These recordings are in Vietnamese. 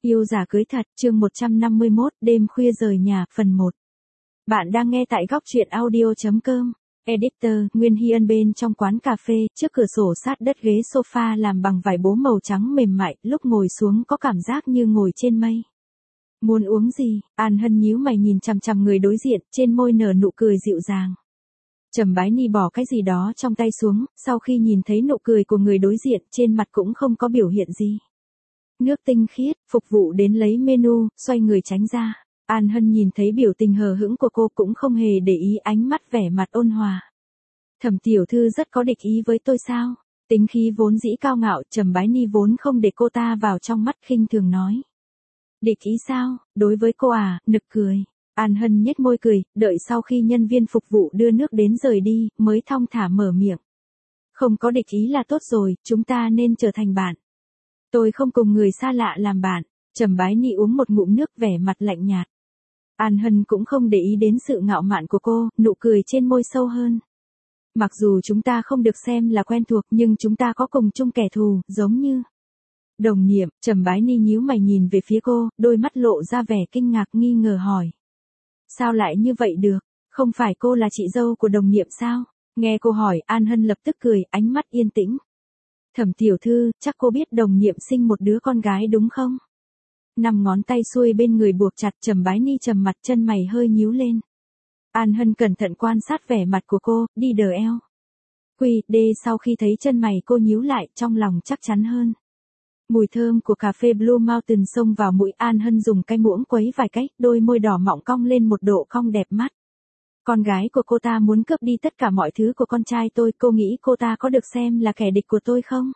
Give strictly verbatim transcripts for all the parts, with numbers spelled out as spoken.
Yêu giả cưới thật, chương một trăm năm mươi mốt, đêm khuya rời nhà, phần một. Bạn đang nghe tại góc truyện audio chấm com. Editor, Nguyên Hy Ân bên trong quán cà phê, trước cửa sổ sát đất ghế sofa làm bằng vải bố màu trắng mềm mại, lúc ngồi xuống có cảm giác như ngồi trên mây. Muốn uống gì? An Hân nhíu mày nhìn chằm chằm người đối diện, trên môi nở nụ cười dịu dàng. Trầm Bái Ni bỏ cái gì đó trong tay xuống, sau khi nhìn thấy nụ cười của người đối diện, trên mặt cũng không có biểu hiện gì. Nước tinh khiết, phục vụ đến lấy menu, xoay người tránh ra. An Hân nhìn thấy biểu tình hờ hững của cô cũng không hề để ý, ánh mắt vẻ mặt ôn hòa. Thẩm tiểu thư rất có địch ý với tôi sao? Tính khí vốn dĩ cao ngạo, Trầm Bái Ni vốn không để cô ta vào trong mắt, khinh thường nói. Địch ý sao? Đối với cô à, nực cười. An Hân nhếch môi cười, đợi sau khi nhân viên phục vụ đưa nước đến rời đi, mới thong thả mở miệng. Không có địch ý là tốt rồi, chúng ta nên trở thành bạn. Tôi không cùng người xa lạ làm bạn. Trầm Bái Ni uống một ngụm nước, vẻ mặt lạnh nhạt. An Hân cũng không để ý đến sự ngạo mạn của cô, nụ cười trên môi sâu hơn. Mặc dù chúng ta không được xem là quen thuộc, nhưng chúng ta có cùng chung kẻ thù, giống như đồng nghiệp. Trầm Bái Ni nhíu mày nhìn về phía cô, đôi mắt lộ ra vẻ kinh ngạc nghi ngờ hỏi. Sao lại như vậy được? Không phải cô là chị dâu của đồng nghiệp sao? Nghe cô hỏi, An Hân lập tức cười, ánh mắt yên tĩnh. Thẩm tiểu thư, chắc cô biết đồng nhiệm sinh một đứa con gái đúng không? Năm ngón tay xuôi bên người buộc chặt, Trầm Bái Ni trầm mặt, chân mày hơi nhíu lên. An Hân cẩn thận quan sát vẻ mặt của cô, đi đờ eo. Quy, đê sau khi thấy chân mày cô nhíu lại, trong lòng chắc chắn hơn. Mùi thơm của cà phê Blue Mountain xông vào mũi, An Hân dùng cái muỗng quấy vài cách, đôi môi đỏ mọng cong lên một độ cong đẹp mắt. Con gái của cô ta muốn cướp đi tất cả mọi thứ của con trai tôi, cô nghĩ cô ta có được xem là kẻ địch của tôi không?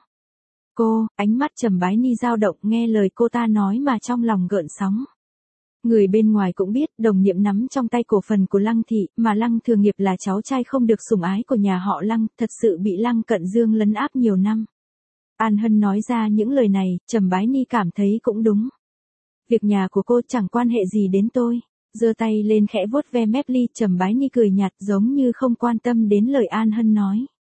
Cô, ánh mắt Trầm Bái Ni dao động, nghe lời cô ta nói mà trong lòng gợn sóng. Người bên ngoài cũng biết, đồng nhiệm nắm trong tay cổ phần của Lăng thị, mà Lăng Thừa Nghiệp là cháu trai không được sủng ái của nhà họ Lăng, thật sự bị Lăng Cận Dương lấn áp nhiều năm. An Hân nói ra những lời này, Trầm Bái Ni cảm thấy cũng đúng. Việc nhà của cô chẳng quan hệ gì đến tôi. Giơ tay lên khẽ vuốt ve mép ly, Trầm Bái Ni cười nhạt giống như không quan tâm đến lời An Hân nói.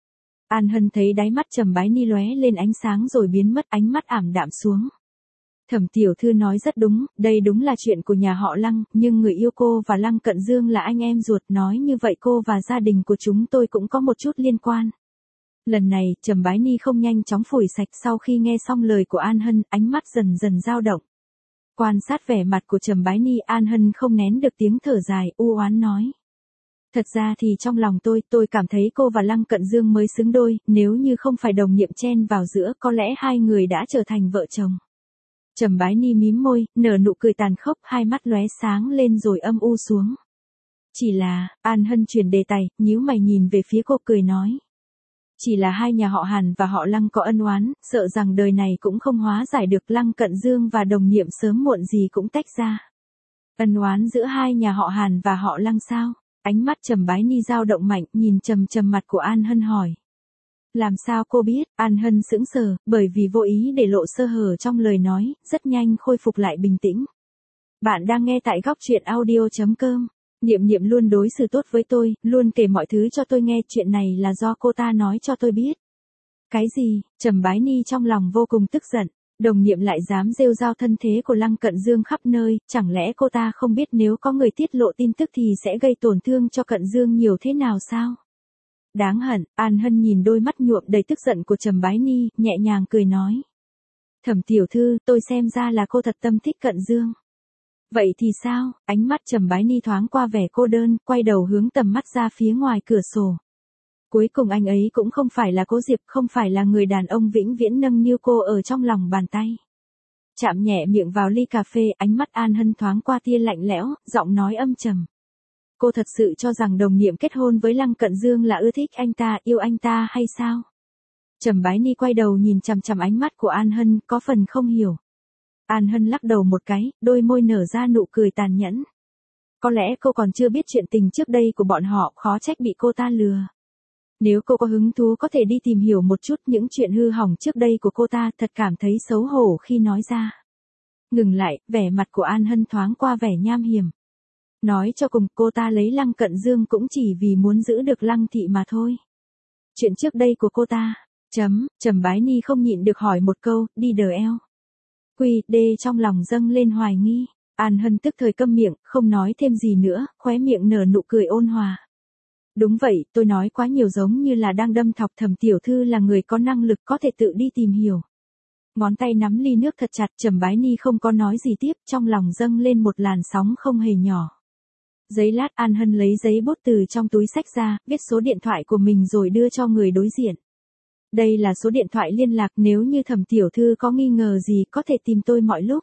An Hân thấy đáy mắt Trầm Bái Ni lóe lên ánh sáng rồi biến mất, ánh mắt ảm đạm xuống. Thẩm tiểu thư nói rất đúng, đây đúng là chuyện của nhà họ Lăng, nhưng người yêu cô và Lăng Cận Dương là anh em ruột, nói như vậy cô và gia đình của chúng tôi cũng có một chút liên quan. Lần này, Trầm Bái Ni không nhanh chóng phủi sạch, sau khi nghe xong lời của An Hân, ánh mắt dần dần dao động. Quan sát vẻ mặt của Trầm Bái Ni, An Hân không nén được tiếng thở dài, u oán nói. Thật ra thì trong lòng tôi, tôi cảm thấy cô và Lăng Cận Dương mới xứng đôi, nếu như không phải đồng nhiệm chen vào giữa, có lẽ hai người đã trở thành vợ chồng. Trầm Bái Ni mím môi, nở nụ cười tàn khốc, hai mắt lóe sáng lên rồi âm u xuống. Chỉ là, An Hân chuyển đề tài, nhíu mày nhìn về phía cô cười nói. Chỉ là hai nhà họ Hàn và họ Lăng có ân oán, sợ rằng đời này cũng không hóa giải được, Lăng Cận Dương và đồng nhiệm sớm muộn gì cũng tách ra. Ân oán giữa hai nhà họ Hàn và họ Lăng sao? Ánh mắt Trầm Bái Ni dao động mạnh, nhìn trầm trầm mặt của An Hân hỏi. Làm sao cô biết? An Hân sững sờ, bởi vì vô ý để lộ sơ hở trong lời nói, rất nhanh khôi phục lại bình tĩnh. Bạn đang nghe tại góc truyện audio chấm com. Niệm Niệm luôn đối xử tốt với tôi, luôn kể mọi thứ cho tôi nghe, chuyện này là do cô ta nói cho tôi biết. Cái gì? Trầm Bái Ni trong lòng vô cùng tức giận, đồng nhiệm lại dám rêu rao thân thế của Lăng Cận Dương khắp nơi, chẳng lẽ cô ta không biết nếu có người tiết lộ tin tức thì sẽ gây tổn thương cho Cận Dương nhiều thế nào sao? Đáng hận. An Hân nhìn đôi mắt nhuộm đầy tức giận của Trầm Bái Ni, nhẹ nhàng cười nói. Thẩm tiểu thư, tôi xem ra là cô thật tâm thích Cận Dương. Vậy thì sao? Ánh mắt Trầm Bái Ni thoáng qua vẻ cô đơn, quay đầu hướng tầm mắt ra phía ngoài cửa sổ. Cuối cùng anh ấy cũng không phải là Cố Diệp, không phải là người đàn ông vĩnh viễn nâng niu cô ở trong lòng bàn tay. Chạm nhẹ miệng vào ly cà phê, ánh mắt An Hân thoáng qua tia lạnh lẽo, giọng nói âm trầm. Cô thật sự cho rằng đồng nhiệm kết hôn với Lăng Cận Dương là ưa thích anh ta, yêu anh ta hay sao? Trầm Bái Ni quay đầu nhìn chằm chằm ánh mắt của An Hân, có phần không hiểu. An Hân lắc đầu một cái, đôi môi nở ra nụ cười tàn nhẫn. Có lẽ cô còn chưa biết chuyện tình trước đây của bọn họ, khó trách bị cô ta lừa. Nếu cô có hứng thú có thể đi tìm hiểu một chút những chuyện hư hỏng trước đây của cô ta, thật cảm thấy xấu hổ khi nói ra. Ngừng lại, vẻ mặt của An Hân thoáng qua vẻ nham hiểm. Nói cho cùng, cô ta lấy Lăng Cận Dương cũng chỉ vì muốn giữ được Lăng thị mà thôi. Chuyện trước đây của cô ta, chấm, Trầm Bái Ni không nhịn được hỏi một câu, đi đờ eo. Quy đê trong lòng dâng lên hoài nghi. An Hân tức thời câm miệng, không nói thêm gì nữa, khóe miệng nở nụ cười ôn hòa. Đúng vậy, tôi nói quá nhiều giống như là đang đâm thọc Thẩm tiểu thư là người có năng lực có thể tự đi tìm hiểu. Ngón tay nắm ly nước thật chặt, Trầm Bái Ni không có nói gì tiếp, trong lòng dâng lên một làn sóng không hề nhỏ. Giấy lát An Hân lấy giấy bút từ trong túi xách ra, viết số điện thoại của mình rồi đưa cho người đối diện. Đây là số điện thoại liên lạc, nếu như Thẩm tiểu thư có nghi ngờ gì có thể tìm tôi mọi lúc.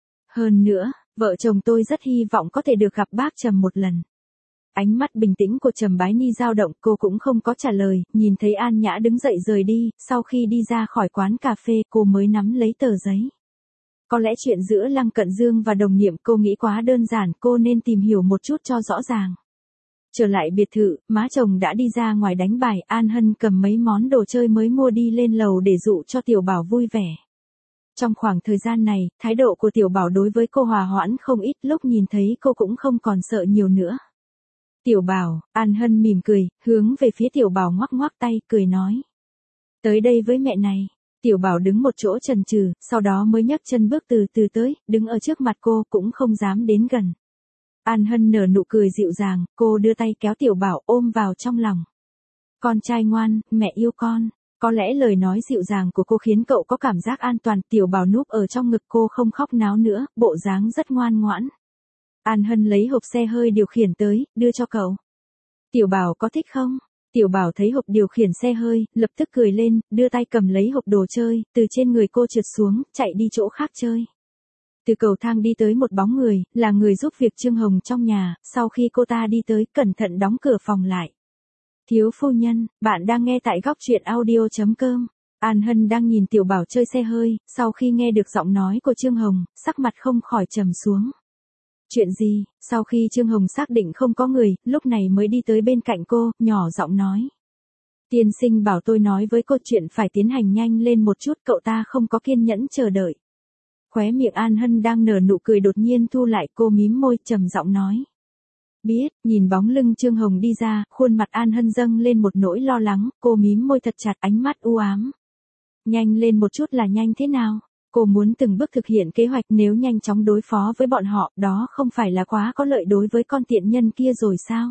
Hơn nữa, vợ chồng tôi rất hy vọng có thể được gặp bác Trầm một lần. Ánh mắt bình tĩnh của Trầm Bái Ni dao động, cô cũng không có trả lời, nhìn thấy An Nhã đứng dậy rời đi, sau khi đi ra khỏi quán cà phê cô mới nắm lấy tờ giấy. Có lẽ chuyện giữa Lăng Cận Dương và đồng niệm cô nghĩ quá đơn giản, cô nên tìm hiểu một chút cho rõ ràng. Trở lại biệt thự, má chồng đã đi ra ngoài đánh bài, An Hân cầm mấy món đồ chơi mới mua đi lên lầu để dụ cho Tiểu Bảo vui vẻ. Trong khoảng thời gian này, thái độ của Tiểu Bảo đối với cô hòa hoãn không ít, lúc nhìn thấy cô cũng không còn sợ nhiều nữa. Tiểu Bảo, An Hân mỉm cười, hướng về phía Tiểu Bảo ngoắc ngoắc tay, cười nói. Tới đây với mẹ này. Tiểu Bảo đứng một chỗ chần chừ, sau đó mới nhấc chân bước từ từ tới, đứng ở trước mặt cô, cũng không dám đến gần. An Hân nở nụ cười dịu dàng, cô đưa tay kéo Tiểu Bảo ôm vào trong lòng. Con trai ngoan, mẹ yêu con. Có lẽ lời nói dịu dàng của cô khiến cậu có cảm giác an toàn, Tiểu Bảo núp ở trong ngực cô không khóc náo nữa, bộ dáng rất ngoan ngoãn. An Hân lấy hộp xe hơi điều khiển tới, đưa cho cậu. Tiểu Bảo có thích không? Tiểu Bảo thấy hộp điều khiển xe hơi, lập tức cười lên, đưa tay cầm lấy hộp đồ chơi, từ trên người cô trượt xuống, chạy đi chỗ khác chơi. Từ cầu thang đi tới một bóng người, là người giúp việc Trương Hồng trong nhà, sau khi cô ta đi tới, cẩn thận đóng cửa phòng lại. Thiếu phu nhân, bạn đang nghe tại góc truyện audio chấm com. An Hân đang nhìn Tiểu Bảo chơi xe hơi, sau khi nghe được giọng nói của Trương Hồng, sắc mặt không khỏi trầm xuống. Chuyện gì? Sau khi Trương Hồng xác định không có người, lúc này mới đi tới bên cạnh cô, nhỏ giọng nói. Tiên sinh bảo tôi nói với cô chuyện phải tiến hành nhanh lên một chút, cậu ta không có kiên nhẫn chờ đợi. Khóe miệng An Hân đang nở nụ cười đột nhiên thu lại, cô mím môi, trầm giọng nói. Biết, nhìn bóng lưng Trương Hồng đi ra, khuôn mặt An Hân dâng lên một nỗi lo lắng, cô mím môi thật chặt, ánh mắt u ám. Nhanh lên một chút là nhanh thế nào? Cô muốn từng bước thực hiện kế hoạch, nếu nhanh chóng đối phó với bọn họ, đó không phải là quá có lợi đối với con tiện nhân kia rồi sao?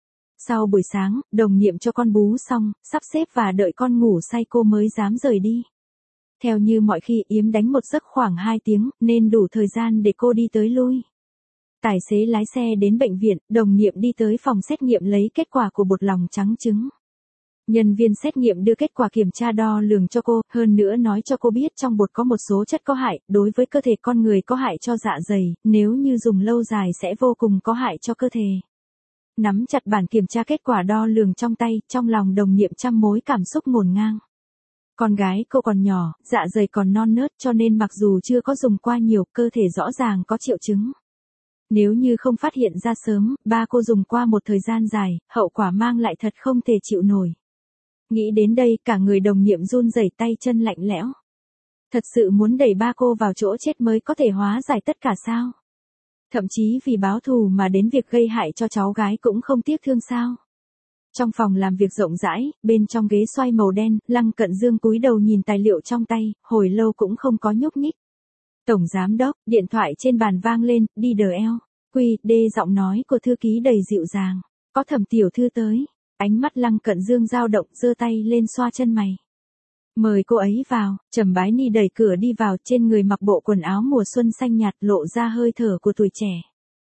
Sau buổi sáng, đồng niệm cho con bú xong, sắp xếp và đợi con ngủ say cô mới dám rời đi. Theo như mọi khi, Yếm đánh một giấc khoảng hai tiếng, nên đủ thời gian để cô đi tới lui. Tài xế lái xe đến bệnh viện, đồng niệm đi tới phòng xét nghiệm lấy kết quả của bột lòng trắng trứng. Nhân viên xét nghiệm đưa kết quả kiểm tra đo lường cho cô, hơn nữa nói cho cô biết trong bột có một số chất có hại, đối với cơ thể con người có hại cho dạ dày, nếu như dùng lâu dài sẽ vô cùng có hại cho cơ thể. Nắm chặt bản kiểm tra kết quả đo lường trong tay, trong lòng đồng niệm trăm mối cảm xúc ngổn ngang. Con gái cô còn nhỏ, dạ dày còn non nớt cho nên mặc dù chưa có dùng qua nhiều, cơ thể rõ ràng có triệu chứng. Nếu như không phát hiện ra sớm, ba cô dùng qua một thời gian dài, hậu quả mang lại thật không thể chịu nổi. Nghĩ đến đây, cả người đồng niệm run rẩy, tay chân lạnh lẽo. Thật sự muốn đẩy ba cô vào chỗ chết mới có thể hóa giải tất cả sao? Thậm chí vì báo thù mà đến việc gây hại cho cháu gái cũng không tiếc thương sao? Trong phòng làm việc rộng rãi, bên trong ghế xoay màu đen, Lăng Cận Dương cúi đầu nhìn tài liệu trong tay, hồi lâu cũng không có nhúc nhích. Tổng giám đốc, điện thoại trên bàn vang lên, đi đờ eo. Quy, đê giọng nói của thư ký đầy dịu dàng. Có Thẩm tiểu thư tới. Ánh mắt Lăng Cận Dương dao động, giơ tay lên xoa chân mày. Mời cô ấy vào. Trầm Bái Ni đẩy cửa đi vào, trên người mặc bộ quần áo mùa xuân xanh nhạt, lộ ra hơi thở của tuổi trẻ.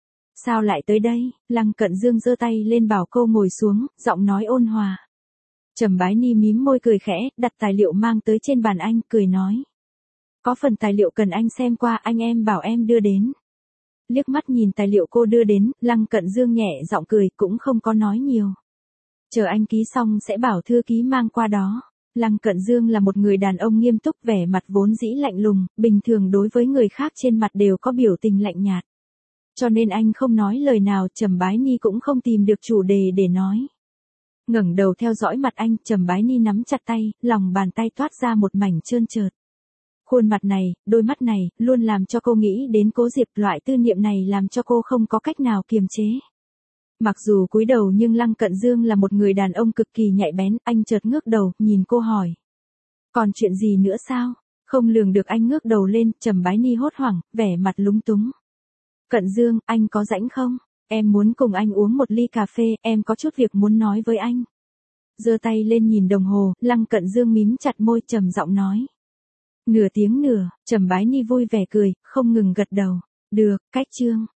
Sao lại tới đây? Lăng Cận Dương giơ tay lên bảo cô ngồi xuống, giọng nói ôn hòa. Trầm Bái Ni mím môi cười khẽ, đặt tài liệu mang tới trên bàn anh, cười nói. Có phần tài liệu cần anh xem qua, anh em bảo em đưa đến. Liếc mắt nhìn tài liệu cô đưa đến, Lăng Cận Dương nhẹ giọng cười, cũng không có nói nhiều. Chờ anh ký xong sẽ bảo thư ký mang qua đó. Lăng Cận Dương là một người đàn ông nghiêm túc, vẻ mặt vốn dĩ lạnh lùng, bình thường đối với người khác trên mặt đều có biểu tình lạnh nhạt. Cho nên anh không nói lời nào, Trầm Bái Ni cũng không tìm được chủ đề để nói. Ngẩng đầu theo dõi mặt anh, Trầm Bái Ni nắm chặt tay, lòng bàn tay toát ra một mảnh trơn trượt. Khuôn mặt này, đôi mắt này, luôn làm cho cô nghĩ đến Cố Diệp, loại tư niệm này làm cho cô không có cách nào kiềm chế. Mặc dù cúi đầu nhưng Lăng Cận Dương là một người đàn ông cực kỳ nhạy bén, anh chợt ngước đầu, nhìn cô hỏi. Còn chuyện gì nữa sao? Không lường được anh ngước đầu lên, Trầm Bái Ni hốt hoảng, vẻ mặt lúng túng. Cận Dương, anh có rảnh không? Em muốn cùng anh uống một ly cà phê, em có chút việc muốn nói với anh. Giơ tay lên nhìn đồng hồ, Lăng Cận Dương mím chặt môi trầm giọng nói. Nửa tiếng nữa, Trầm Bái Ni vui vẻ cười, không ngừng gật đầu. Được, cách chương.